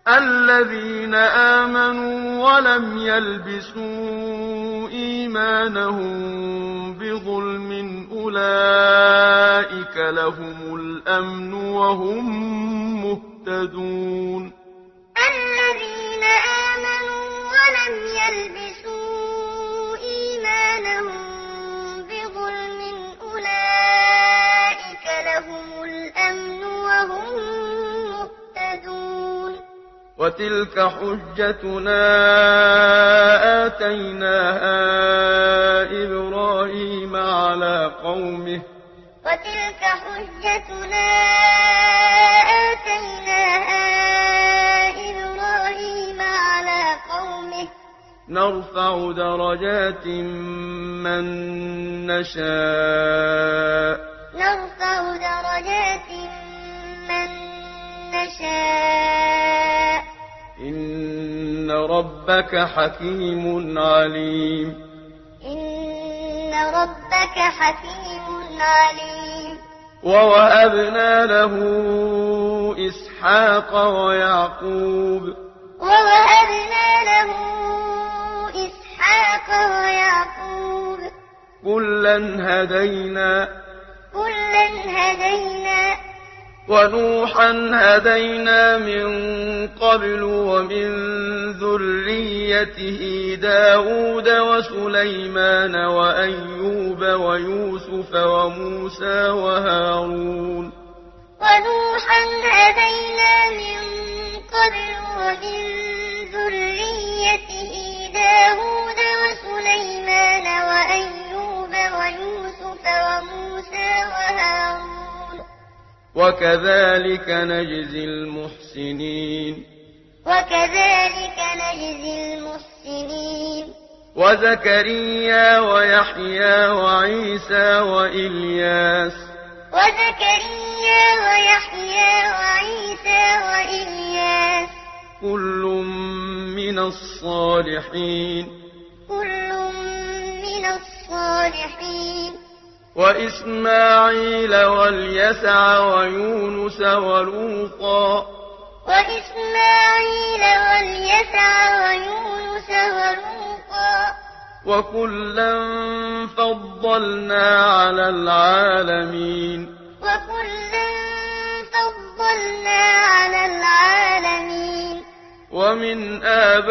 الذين آمنوا ولم يلبسوا إيمانهم بظلم أولئك لهم الأمن وهم مهتدون الذين آمنوا ولم يلبسوا إيمانهم بظلم أولئك لهم الأمن وهم مهتدون وتلك حجتنا آتيناها إبراهيم على قومه وتلك حجتنا آتيناها إبراهيم على قومه نرفع درجات من نشاء من نشاء إن ربك حكيم عليم إن ربك حكيم عليم ووهبنا له إسحاق ويعقوب كلا هدينا ونوحا هدينا من قبل ومن ذريته داود وسليمان وأيوب ويوسف وموسى وهارون ونوحا هدينا من قبل ومن ذريته داود وسليمان وأيوب ويوسف وموسى وهارون وكذلك نجزي المحسنين وزكريا ويحيى وعيسى وإلياس كل من الصالحين وإسماعيل واليسع ويونس ولوطا وكلا فضلنا على العالمين ومن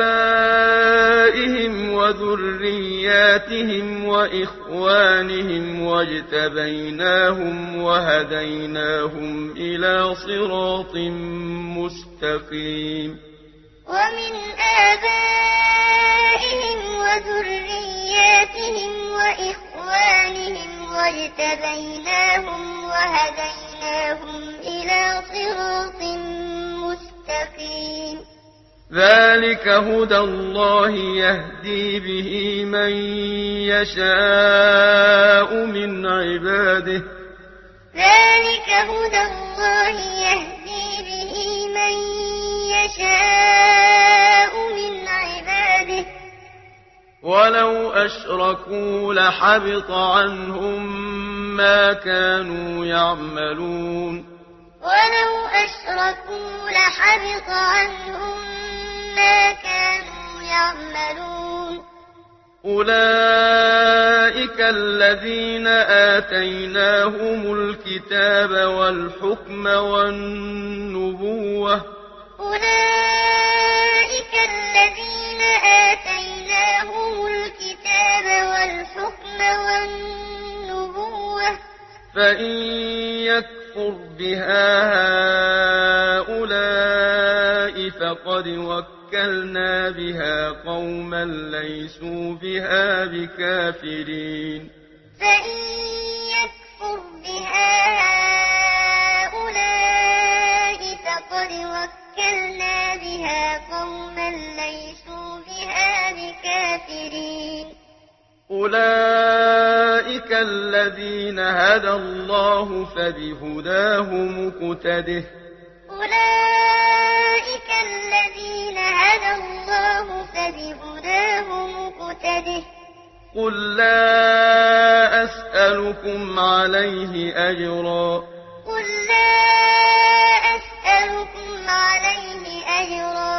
آبائهم وذرياتهم وإخوانهم واجتبيناهم وهديناهم إلى صراط مستقيم ومن آبائهم وذرياتهم وإخوانهم واجتبيناهم وهديناهم إلى صراط مستقيم ذلك هدى الله يهدي به من يشاء من عباده ولو أشركوا لحبط عنهم ما كانوا يعملون أولئك الذين آتيناهم الكتاب والحكم والنبوة فإن يكفر بها هؤلاء فقد وكلنا بها قوما ليسوا بها بكافرين أولئك الذين هدى الله فبهداه مقتده قل لا أسألكم عليه أجرا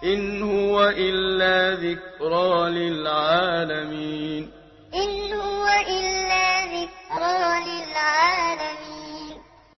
إن هو إلا ذكرى للعالمين إن هو إلا